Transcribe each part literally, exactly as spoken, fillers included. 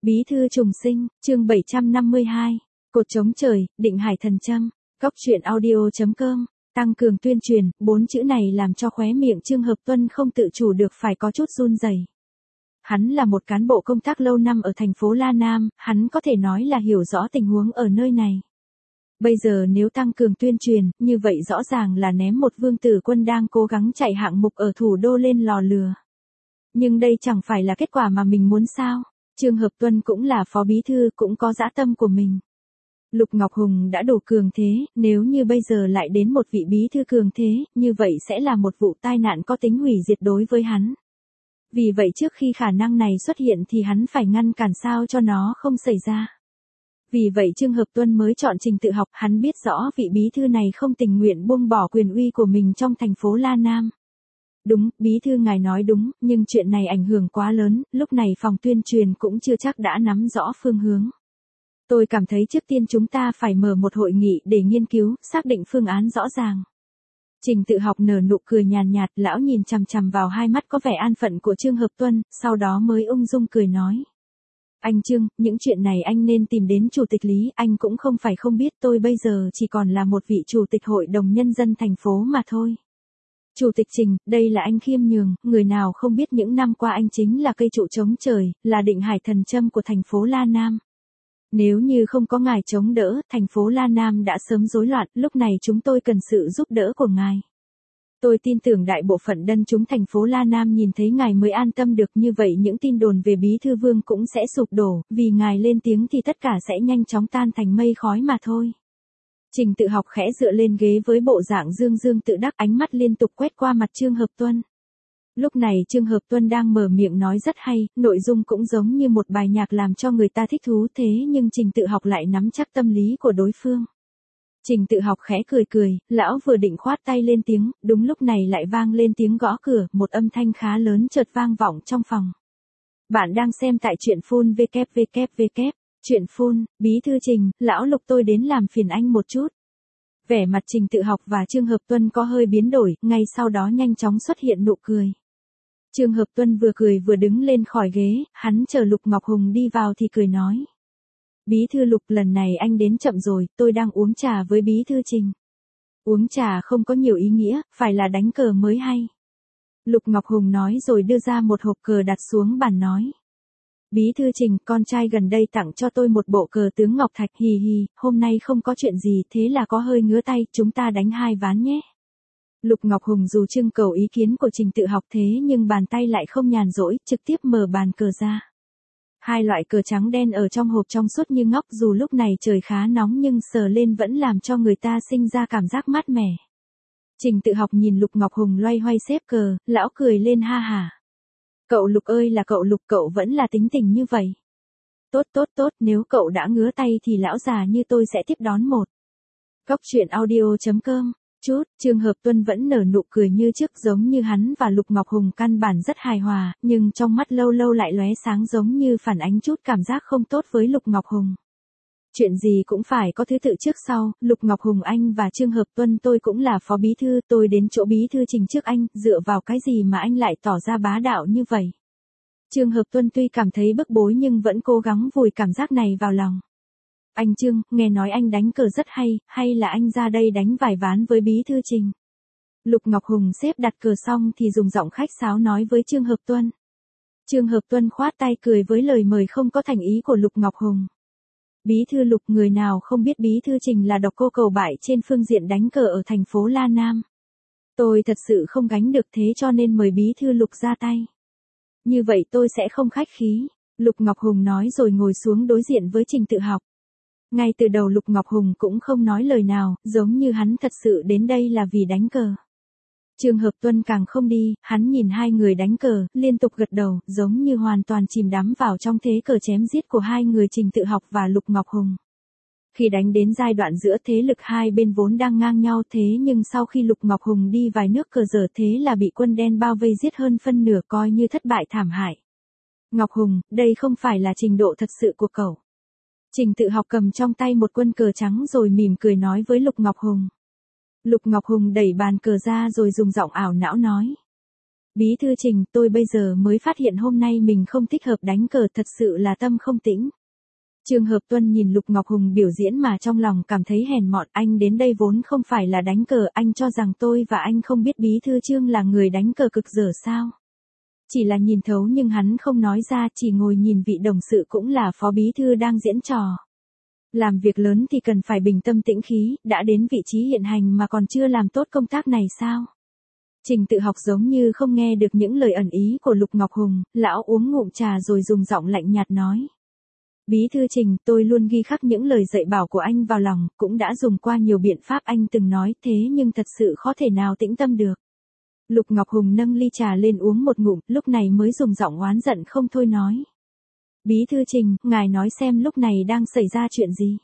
Bí thư trùng sinh, chương bảy trăm năm mươi hai, cột trống trời, định hải thần châm, góc truyện audio.com, tăng cường tuyên truyền, bốn chữ này làm cho khóe miệng Trương Hợp Tuân không tự chủ được phải có chút run rẩy. Hắn là một cán bộ công tác lâu năm ở thành phố La Nam, hắn có thể nói là hiểu rõ tình huống ở nơi này. Bây giờ nếu tăng cường tuyên truyền, như vậy rõ ràng là ném một vương tử quân đang cố gắng chạy hạng mục ở thủ đô lên lò lừa. Nhưng đây chẳng phải là kết quả mà mình muốn sao? Trương Hợp Tuân cũng là phó bí thư, cũng có dã tâm của mình. Lục Ngọc Hùng đã đủ cường thế, nếu như bây giờ lại đến một vị bí thư cường thế, như vậy sẽ là một vụ tai nạn có tính hủy diệt đối với hắn. Vì vậy trước khi khả năng này xuất hiện thì hắn phải ngăn cản sao cho nó không xảy ra. Vì vậy Trương Hợp Tuân mới chọn Trình Tự Học, hắn biết rõ vị bí thư này không tình nguyện buông bỏ quyền uy của mình trong thành phố La Nam. Đúng, bí thư ngài nói đúng, nhưng chuyện này ảnh hưởng quá lớn, lúc này phòng tuyên truyền cũng chưa chắc đã nắm rõ phương hướng. Tôi cảm thấy trước tiên chúng ta phải mở một hội nghị để nghiên cứu, xác định phương án rõ ràng. Trình Tự Học nở nụ cười nhàn nhạt, lão nhìn chằm chằm vào hai mắt có vẻ an phận của Trương Hợp Tuân, sau đó mới ung dung cười nói. Anh Trương, những chuyện này anh nên tìm đến Chủ tịch Lý, anh cũng không phải không biết tôi bây giờ chỉ còn là một vị Chủ tịch Hội đồng Nhân dân thành phố mà thôi. Chủ tịch Trình, đây là anh Khiêm Nhường, người nào không biết những năm qua anh chính là cây trụ chống trời, là định hải thần châm của thành phố La Nam. Nếu như không có ngài chống đỡ, thành phố La Nam đã sớm rối loạn, lúc này chúng tôi cần sự giúp đỡ của ngài. Tôi tin tưởng đại bộ phận dân chúng thành phố La Nam nhìn thấy ngài mới an tâm được, như vậy những tin đồn về bí thư vương cũng sẽ sụp đổ, vì ngài lên tiếng thì tất cả sẽ nhanh chóng tan thành mây khói mà thôi. Trình Tự Học khẽ dựa lên ghế với bộ dạng dương dương tự đắc, ánh mắt liên tục quét qua mặt Trương Hợp Tuân. Lúc này Trương Hợp Tuân đang mở miệng nói rất hay, nội dung cũng giống như một bài nhạc làm cho người ta thích thú, thế nhưng Trình Tự Học lại nắm chắc tâm lý của đối phương. Trình Tự Học khẽ cười cười, lão vừa định khoát tay lên tiếng, đúng lúc này lại vang lên tiếng gõ cửa, một âm thanh khá lớn chợt vang vọng trong phòng. Bạn đang xem tại truyện phun vê kép vê kép vê kép. Chuyện phun, bí thư Trình, lão Lục tôi đến làm phiền anh một chút. Vẻ mặt Trình Tự Học và Trương Hợp Tuân có hơi biến đổi, ngay sau đó nhanh chóng xuất hiện nụ cười. Trương Hợp Tuân vừa cười vừa đứng lên khỏi ghế, hắn chờ Lục Ngọc Hùng đi vào thì cười nói. Bí thư Lục, lần này anh đến chậm rồi, tôi đang uống trà với bí thư Trình. Uống trà không có nhiều ý nghĩa, phải là đánh cờ mới hay. Lục Ngọc Hùng nói rồi đưa ra một hộp cờ đặt xuống bàn nói. Bí thư Trình, con trai gần đây tặng cho tôi một bộ cờ tướng Ngọc Thạch, hì hì, hôm nay không có chuyện gì, thế là có hơi ngứa tay, chúng ta đánh hai ván nhé. Lục Ngọc Hùng dù trưng cầu ý kiến của Trình Tự Học thế nhưng bàn tay lại không nhàn rỗi, trực tiếp mở bàn cờ ra. Hai loại cờ trắng đen ở trong hộp trong suốt như ngọc, dù lúc này trời khá nóng nhưng sờ lên vẫn làm cho người ta sinh ra cảm giác mát mẻ. Trình Tự Học nhìn Lục Ngọc Hùng loay hoay xếp cờ, lão cười lên ha hả. Cậu Lục ơi là cậu Lục, cậu vẫn là tính tình như vậy. Tốt tốt tốt, nếu cậu đã ngứa tay thì lão già như tôi sẽ tiếp đón một. Góc truyện audio.com, chút, Trương Hợp Tuân vẫn nở nụ cười như trước, giống như hắn và Lục Ngọc Hùng căn bản rất hài hòa, nhưng trong mắt lâu lâu lại lóe sáng giống như phản ánh chút cảm giác không tốt với Lục Ngọc Hùng. Chuyện gì cũng phải có thứ tự trước sau, Lục Ngọc Hùng anh và Trương Hợp Tuân, tôi cũng là phó bí thư, tôi đến chỗ bí thư Trình trước anh, dựa vào cái gì mà anh lại tỏ ra bá đạo như vậy? Trương Hợp Tuân tuy cảm thấy bức bối nhưng vẫn cố gắng vùi cảm giác này vào lòng. Anh Trương, nghe nói anh đánh cờ rất hay, hay là anh ra đây đánh vài ván với bí thư Trình? Lục Ngọc Hùng xếp đặt cờ xong thì dùng giọng khách sáo nói với Trương Hợp Tuân. Trương Hợp Tuân khoát tay cười với lời mời không có thành ý của Lục Ngọc Hùng. Bí thư Lục, người nào không biết bí thư Trình là độc cô cầu bại trên phương diện đánh cờ ở thành phố La Nam. Tôi thật sự không gánh được, thế cho nên mời bí thư Lục ra tay. Như vậy tôi sẽ không khách khí. Lục Ngọc Hùng nói rồi ngồi xuống đối diện với Trình Tự Học. Ngay từ đầu Lục Ngọc Hùng cũng không nói lời nào, giống như hắn thật sự đến đây là vì đánh cờ. Trương Hợp Tuân càng không đi, hắn nhìn hai người đánh cờ, liên tục gật đầu, giống như hoàn toàn chìm đắm vào trong thế cờ chém giết của hai người Trình Tự Học và Lục Ngọc Hùng. Khi đánh đến giai đoạn giữa thế lực hai bên vốn đang ngang nhau, thế nhưng sau khi Lục Ngọc Hùng đi vài nước cờ dở thế là bị quân đen bao vây giết hơn phân nửa, coi như thất bại thảm hại. Ngọc Hùng, đây không phải là trình độ thật sự của cậu. Trình Tự Học cầm trong tay một quân cờ trắng rồi mỉm cười nói với Lục Ngọc Hùng. Lục Ngọc Hùng đẩy bàn cờ ra rồi dùng giọng ảo não nói. Bí thư Trình, tôi bây giờ mới phát hiện hôm nay mình không thích hợp đánh cờ, thật sự là tâm không tĩnh. Trương Hợp Tuân nhìn Lục Ngọc Hùng biểu diễn mà trong lòng cảm thấy hèn mọn, anh đến đây vốn không phải là đánh cờ, anh cho rằng tôi và anh không biết bí thư Trương là người đánh cờ cực dở sao. Chỉ là nhìn thấu nhưng hắn không nói ra, chỉ ngồi nhìn vị đồng sự cũng là phó bí thư đang diễn trò. Làm việc lớn thì cần phải bình tâm tĩnh khí, đã đến vị trí hiện hành mà còn chưa làm tốt công tác này sao? Trình Tự Học giống như không nghe được những lời ẩn ý của Lục Ngọc Hùng, lão uống ngụm trà rồi dùng giọng lạnh nhạt nói. Bí thư Trình, tôi luôn ghi khắc những lời dạy bảo của anh vào lòng, cũng đã dùng qua nhiều biện pháp anh từng nói, thế nhưng thật sự khó thể nào tĩnh tâm được. Lục Ngọc Hùng nâng ly trà lên uống một ngụm, lúc này mới dùng giọng oán giận không thôi nói. Bí thư Trình, ngài nói xem lúc này đang xảy ra chuyện gì?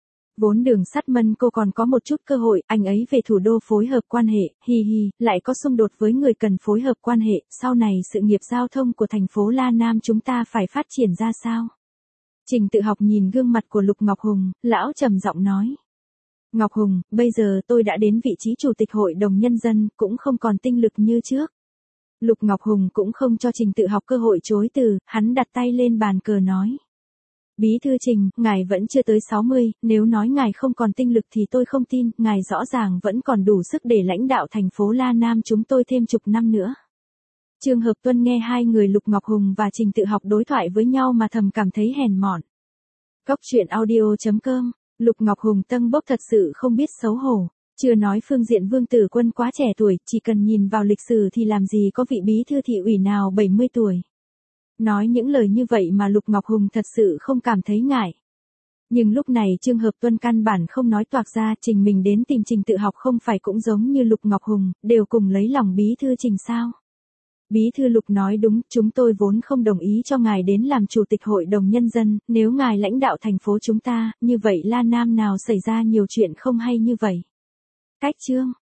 Vốn Đường Sắt Mân cô còn có một chút cơ hội, anh ấy về thủ đô phối hợp quan hệ, hi hi, lại có xung đột với người cần phối hợp quan hệ, sau này sự nghiệp giao thông của thành phố La Nam chúng ta phải phát triển ra sao? Trình Tự Học nhìn gương mặt của Lục Ngọc Hùng, lão trầm giọng nói. Ngọc Hùng, bây giờ tôi đã đến vị trí chủ tịch hội đồng nhân dân, cũng không còn tinh lực như trước. Lục Ngọc Hùng cũng không cho Trình Tự Học cơ hội chối từ, hắn đặt tay lên bàn cờ nói. Bí thư Trình, ngài vẫn chưa tới sáu mươi, nếu nói ngài không còn tinh lực thì tôi không tin, ngài rõ ràng vẫn còn đủ sức để lãnh đạo thành phố La Nam chúng tôi thêm chục năm nữa. Trương Hợp Tuân nghe hai người Lục Ngọc Hùng và Trình Tự Học đối thoại với nhau mà thầm cảm thấy hèn mọn. Cóc truyện audio chấm com, Lục Ngọc Hùng tâng bốc thật sự không biết xấu hổ. Chưa nói phương diện Vương Tử Quân quá trẻ tuổi, chỉ cần nhìn vào lịch sử thì làm gì có vị bí thư thị ủy nào bảy mươi tuổi. Nói những lời như vậy mà Lục Ngọc Hùng thật sự không cảm thấy ngại. Nhưng lúc này Trương Hợp Tuân căn bản không nói toạc ra, Trình mình đến tìm Trình Tự Học không phải cũng giống như Lục Ngọc Hùng, đều cùng lấy lòng bí thư Trình sao? Bí thư Lục nói đúng, chúng tôi vốn không đồng ý cho ngài đến làm chủ tịch hội đồng nhân dân, nếu ngài lãnh đạo thành phố chúng ta, như vậy La Nam nào xảy ra nhiều chuyện không hay như vậy. Cách chương